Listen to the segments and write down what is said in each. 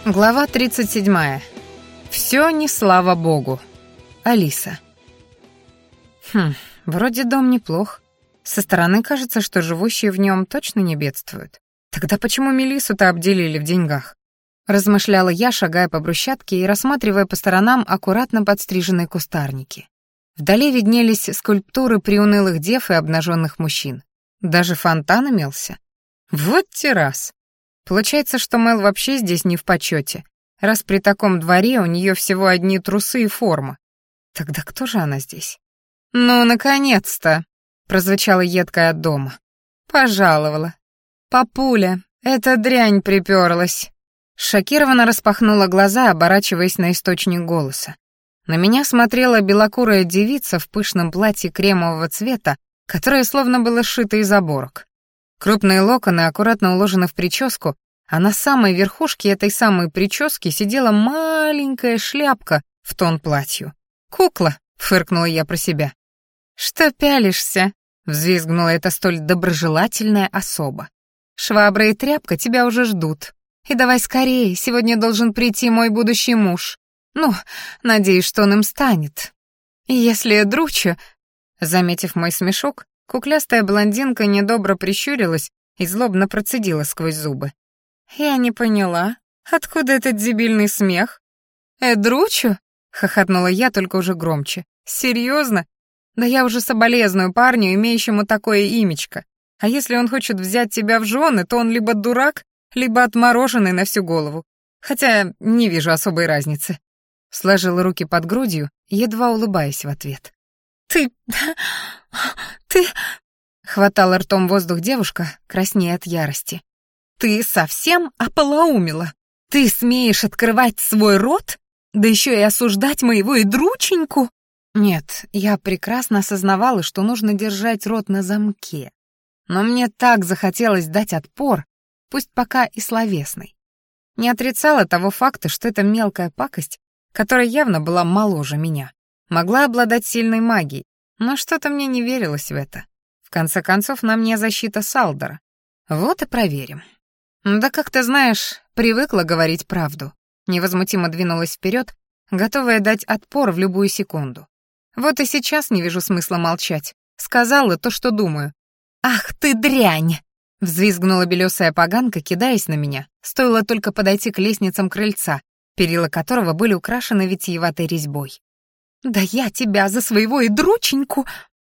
Глава 37. Всё не слава богу. Алиса. Вроде дом неплох. Со стороны кажется, что живущие в нём точно не бедствуют. Тогда почему Мелиссу-то обделили в деньгах? Размышляла я, шагая по брусчатке и рассматривая по сторонам аккуратно подстриженные кустарники. Вдали виднелись скульптуры приунылых дев и обнажённых мужчин. Даже фонтан имелся. Вот террас. Получается, что Мэл вообще здесь не в почёте, раз при таком дворе у неё всего одни трусы и форма. Тогда кто же она здесь? «Ну, наконец-то!» — прозвучало едкое от дома. «Пожаловала. Папуля, эта дрянь припёрлась». Шокированно распахнула глаза, оборачиваясь на источник голоса. На меня смотрела белокурая девица в пышном платье кремового цвета, которое словно было сшито из оборок. Крупные локоны аккуратно уложены в прическу, а на самой верхушке этой самой прически сидела маленькая шляпка в тон платью. «Кукла!» — фыркнула я про себя. «Что пялишься?» — взвизгнула эта столь доброжелательная особа. «Швабра и тряпка тебя уже ждут. И давай скорее, сегодня должен прийти мой будущий муж. Ну, надеюсь, что он им станет. И если дручу...» Заметив мой смешок, куклястая блондинка недобро прищурилась и злобно процедила сквозь зубы. «Я не поняла, откуда этот дебильный смех?» «Дручу?» — хохотнула я, только уже громче. «Серьезно? Да я уже соболезную парню, имеющему такое имечко. А если он хочет взять тебя в жены, то он либо дурак, либо отмороженный на всю голову. Хотя не вижу особой разницы». Сложила руки под грудью, едва улыбаясь в ответ. «Ты... Хватала ртом воздух девушка, краснея от ярости. «Ты совсем ополоумела? Ты смеешь открывать свой рот? Да еще и осуждать моего идрученьку?» Нет, я прекрасно осознавала, что нужно держать рот на замке. Но мне так захотелось дать отпор, пусть пока и словесный. Не отрицала того факта, что эта мелкая пакость, которая явно была моложе меня, могла обладать сильной магией, но что-то мне не верилось в это. В конце концов, на мне защита Салдора. Вот и проверим. Да как ты знаешь, привыкла говорить правду. Невозмутимо двинулась вперед, готовая дать отпор в любую секунду. Вот и сейчас не вижу смысла молчать. Сказала то, что думаю. «Ах ты дрянь!» — взвизгнула белесая поганка, кидаясь на меня. Стоило только подойти к лестницам крыльца, перила которого были украшены витиеватой резьбой. «Да я тебя за своего идрученьку!»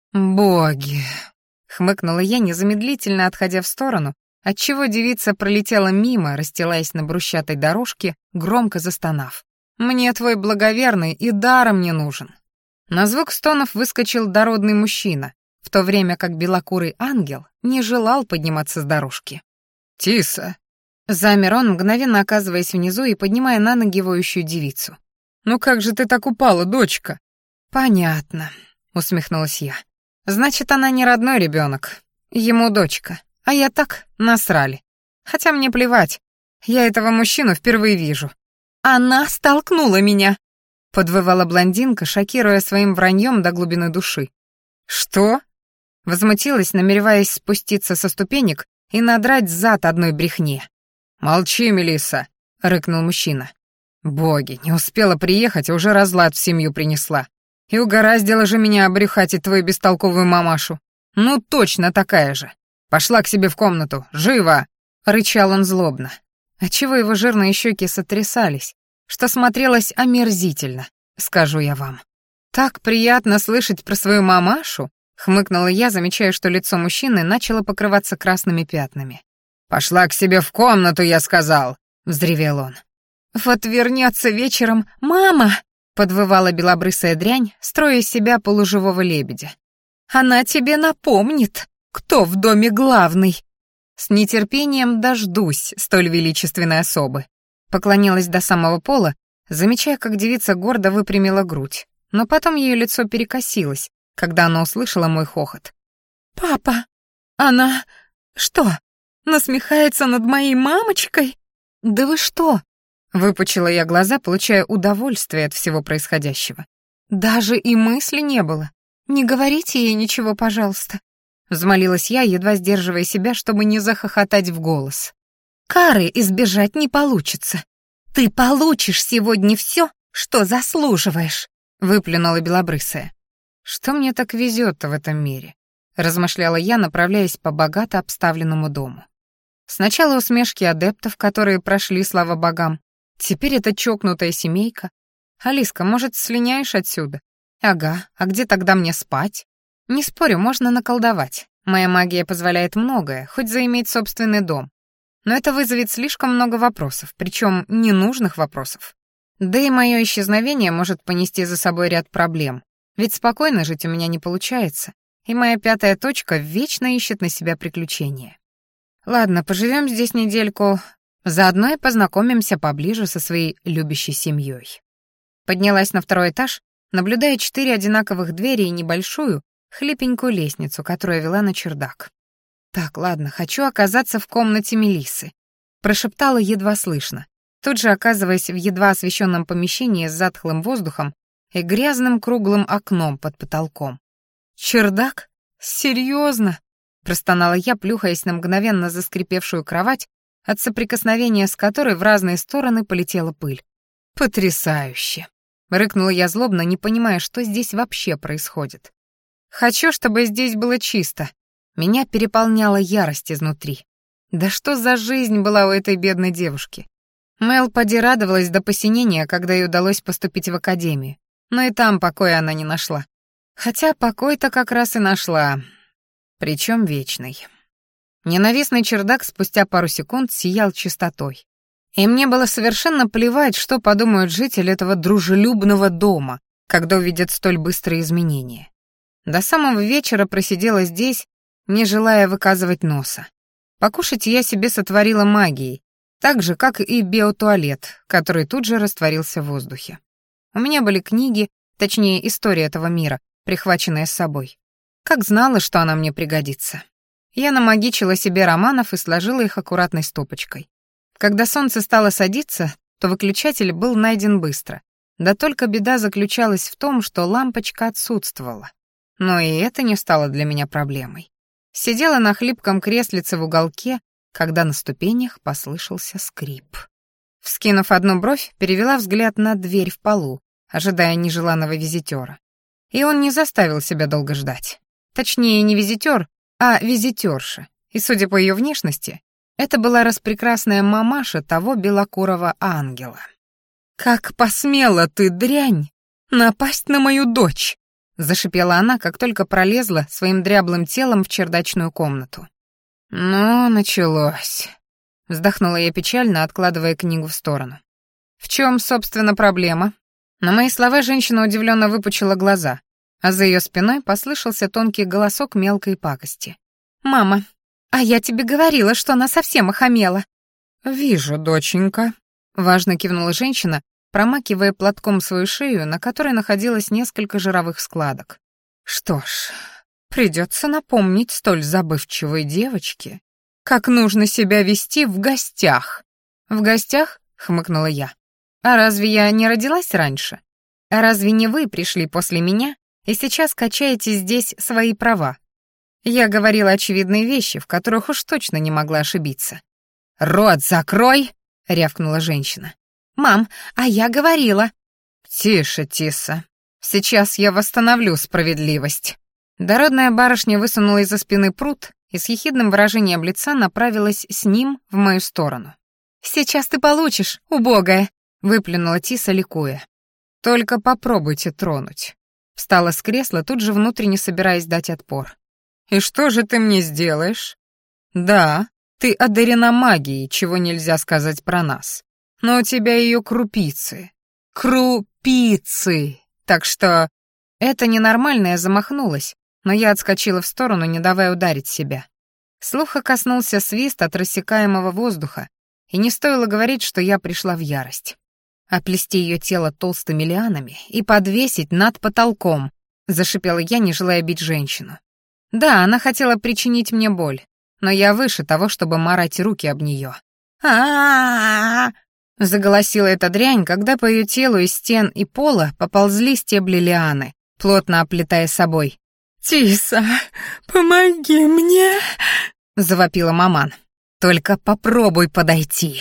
«Боги!» — хмыкнула я, незамедлительно отходя в сторону, отчего девица пролетела мимо, расстилаясь на брусчатой дорожке, громко застонав. «Мне твой благоверный и даром не нужен». На звук стонов выскочил дородный мужчина, в то время как белокурый ангел не желал подниматься с дорожки. «Тиса!» Замер он, мгновенно оказываясь внизу и поднимая на ноги воющую девицу. «Ну как же ты так упала, дочка?» «Понятно», — усмехнулась я. «Значит, она не родной ребенок, ему дочка, а я так насрали. Хотя мне плевать, я этого мужчину впервые вижу». «Она столкнула меня», — подвывала блондинка, шокируя своим враньем до глубины души. «Что?» — возмутилась, намереваясь спуститься со ступенек и надрать зад одной брехне. «Молчи, Мелисса», — рыкнул мужчина. «Боги, не успела приехать, а уже разлад в семью принесла. И угораздило же меня обрюхатить твою бестолковую мамашу. Ну, точно такая же. Пошла к себе в комнату, живо!» — рычал он злобно. Отчего его жирные щеки сотрясались, что смотрелось омерзительно, скажу я вам. «Так приятно слышать про свою мамашу», — хмыкнула я, замечая, что лицо мужчины начало покрываться красными пятнами. «Пошла к себе в комнату, я сказал», — взревел он. «Вот вернется вечером мама», — подвывала белобрысая дрянь, строя из себя полуживого лебедя. «Она тебе напомнит, кто в доме главный». С нетерпением дождусь столь величественной особы. Поклонилась до самого пола, замечая, как девица гордо выпрямила грудь, но потом ее лицо перекосилось, когда она услышала мой хохот. «Папа, она... что, насмехается над моей мамочкой? Да вы что?» Выпучила я глаза, получая удовольствие от всего происходящего. Даже и мысли не было. «Не говорите ей ничего, пожалуйста», — взмолилась я, едва сдерживая себя, чтобы не захохотать в голос. «Кары избежать не получится. «Ты получишь сегодня все, что заслуживаешь», — выплюнула белобрысая. «Что мне так везет-то в этом мире?» — размышляла я, направляясь по богато обставленному дому. Сначала усмешки адептов, которые прошли, слава богам. Теперь это чокнутая семейка. «Алиска, может, слиняешь отсюда?» «Ага, а где тогда мне спать?» «Не спорю, можно наколдовать. Моя магия позволяет многое, хоть заиметь собственный дом. Но это вызовет слишком много вопросов, причем ненужных вопросов. Да и мое исчезновение может понести за собой ряд проблем. Ведь спокойно жить у меня не получается, и моя пятая точка вечно ищет на себя приключения. Ладно, поживем здесь недельку, заодно и познакомимся поближе со своей любящей семьей. Поднялась на второй этаж, наблюдая 4 одинаковых двери и небольшую, хлипенькую лестницу, которая вела на чердак. «Так, ладно, хочу оказаться в комнате Мелиссы», — прошептала едва слышно, тут же оказываясь в едва освещенном помещении с затхлым воздухом и грязным круглым окном под потолком. «Чердак? Серьезно?» — простонала я, плюхаясь на мгновенно заскрипевшую кровать, от соприкосновения с которой в разные стороны полетела пыль. «Потрясающе!» — рыкнула я злобно, не понимая, что здесь вообще происходит. «Хочу, чтобы здесь было чисто». Меня переполняла ярость изнутри. Да что за жизнь была у этой бедной девушки? Мэл поди радовалась до посинения, когда ей удалось поступить в академию, но и там покоя она не нашла. Хотя покой-то как раз и нашла, причем вечный. Ненавистный чердак спустя пару секунд сиял чистотой. И мне было совершенно плевать, что подумают жители этого дружелюбного дома, когда увидят столь быстрые изменения. До самого вечера просидела здесь, не желая выказывать носа. Покушать я себе сотворила магией, так же, как и биотуалет, который тут же растворился в воздухе. У меня были книги, точнее, история этого мира, прихваченная с собой. Как знала, что она мне пригодится. Я намагичила себе романов и сложила их аккуратной стопочкой. Когда солнце стало садиться, то выключатель был найден быстро. Да только беда заключалась в том, что лампочка отсутствовала. Но и это не стало для меня проблемой. Сидела на хлипком креслице в уголке, когда на ступенях послышался скрип. Вскинув одну бровь, перевела взгляд на дверь в полу, ожидая нежеланного визитера. И он не заставил себя долго ждать. Точнее, не визитер, а визитерша. И, судя по ее внешности, это была распрекрасная мамаша того белокурого ангела. «Как посмела ты, дрянь, напасть на мою дочь!» — зашипела она, как только пролезла своим дряблым телом в чердачную комнату. «Ну, началось», — вздохнула я печально, откладывая книгу в сторону. «В чем, собственно, проблема?» На мои слова женщина удивленно выпучила глаза, а за ее спиной послышался тонкий голосок мелкой пакости. «Мама, а я тебе говорила, что она совсем охамела». «Вижу, доченька», — важно кивнула женщина, промакивая платком свою шею, на которой находилось несколько жировых складок. «Что ж, придется напомнить столь забывчивой девочке, как нужно себя вести в гостях». «В гостях?» — хмыкнула я. «А разве я не родилась раньше? А разве не вы пришли после меня и сейчас качаете здесь свои права? Я говорила очевидные вещи, в которых уж точно не могла ошибиться». «Рот закрой!» — рявкнула женщина. «Мам, а я говорила...» «Тише, Тисса. Сейчас я восстановлю справедливость». Дородная барышня высунула из-за спины прут и с ехидным выражением лица направилась с ним в мою сторону. «Сейчас ты получишь, убогая!» — выплюнула Тисса, ликуя. «Только попробуйте тронуть». Встала с кресла, тут же внутренне собираясь дать отпор. «И что же ты мне сделаешь?» «Да, ты одарена магией, чего нельзя сказать про нас. Но у тебя ее крупицы. Крупицы! Так что...» Это ненормальное замахнулась, но я отскочила в сторону, не давая ударить себя. Слуха коснулся свист от рассекаемого воздуха, и не стоило говорить, что я пришла в ярость. Оплести ее тело толстыми лианами и подвесить над потолком, зашипела я, не желая бить женщину. Да, она хотела причинить мне боль, но я выше того, чтобы марать руки об нее. А-а-а! Заголосила эта дрянь, когда по ее телу из стен и пола поползли стебли лианы, плотно оплетая собой. «Тиса, помоги мне!» — завопила маман. «Только попробуй подойти!»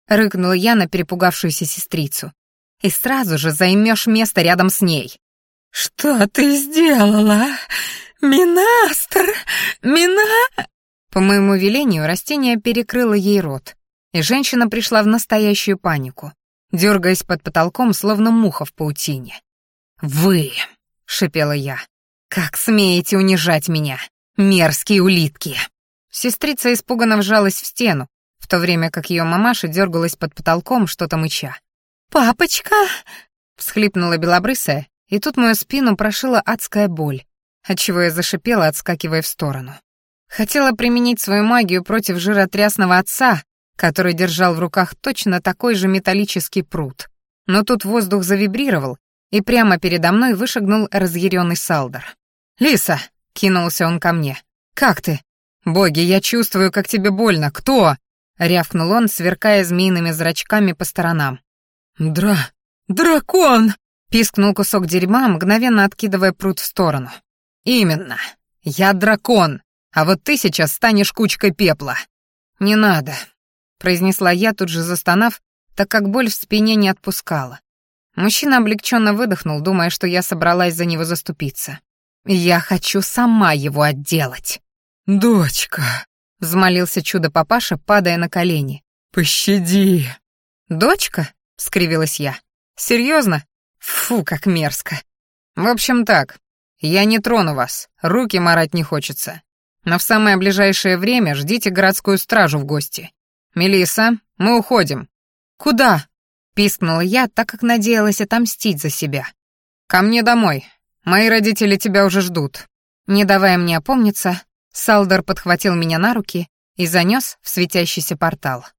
— рыкнула я на перепугавшуюся сестрицу. «И сразу же займешь место рядом с ней». «Что ты сделала? Минастр! По моему велению растение перекрыло ей рот, и женщина пришла в настоящую панику, дергаясь под потолком, словно муха в паутине. «Вы!» — шипела я. «Как смеете унижать меня, мерзкие улитки!» Сестрица испуганно вжалась в стену, в то время как ее мамаша дергалась под потолком, что-то мыча. «Папочка!» — всхлипнула белобрысая, и тут мою спину прошила адская боль, отчего я зашипела, отскакивая в сторону. Хотела применить свою магию против жиротрясного отца, который держал в руках точно такой же металлический прут. Но тут воздух завибрировал, и прямо передо мной вышагнул разъяренный Салдар. «Лиса!» — кинулся он ко мне. «Как ты?» «Боги, я чувствую, как тебе больно. Кто?» — рявкнул он, сверкая змеиными зрачками по сторонам. «Дракон!» — пискнул кусок дерьма, мгновенно откидывая прут в сторону. «Именно. Я дракон, а вот ты сейчас станешь кучкой пепла». «Не надо», — произнесла я, тут же застонав, так как боль в спине не отпускала. Мужчина облегченно выдохнул, думая, что я собралась за него заступиться. «Я хочу сама его отделать». «Дочка», — взмолился чудо-папаша, падая на колени. «Пощади». «Дочка?» — скривилась я. «Серьезно? Фу, как мерзко. В общем так, я не трону вас, руки марать не хочется. Но в самое ближайшее время ждите городскую стражу в гости. Мелисса, мы уходим». «Куда?» — пискнула я, так как надеялась отомстить за себя. «Ко мне домой. Мои родители тебя уже ждут». Не давая мне опомниться, Салдар подхватил меня на руки и занес в светящийся портал.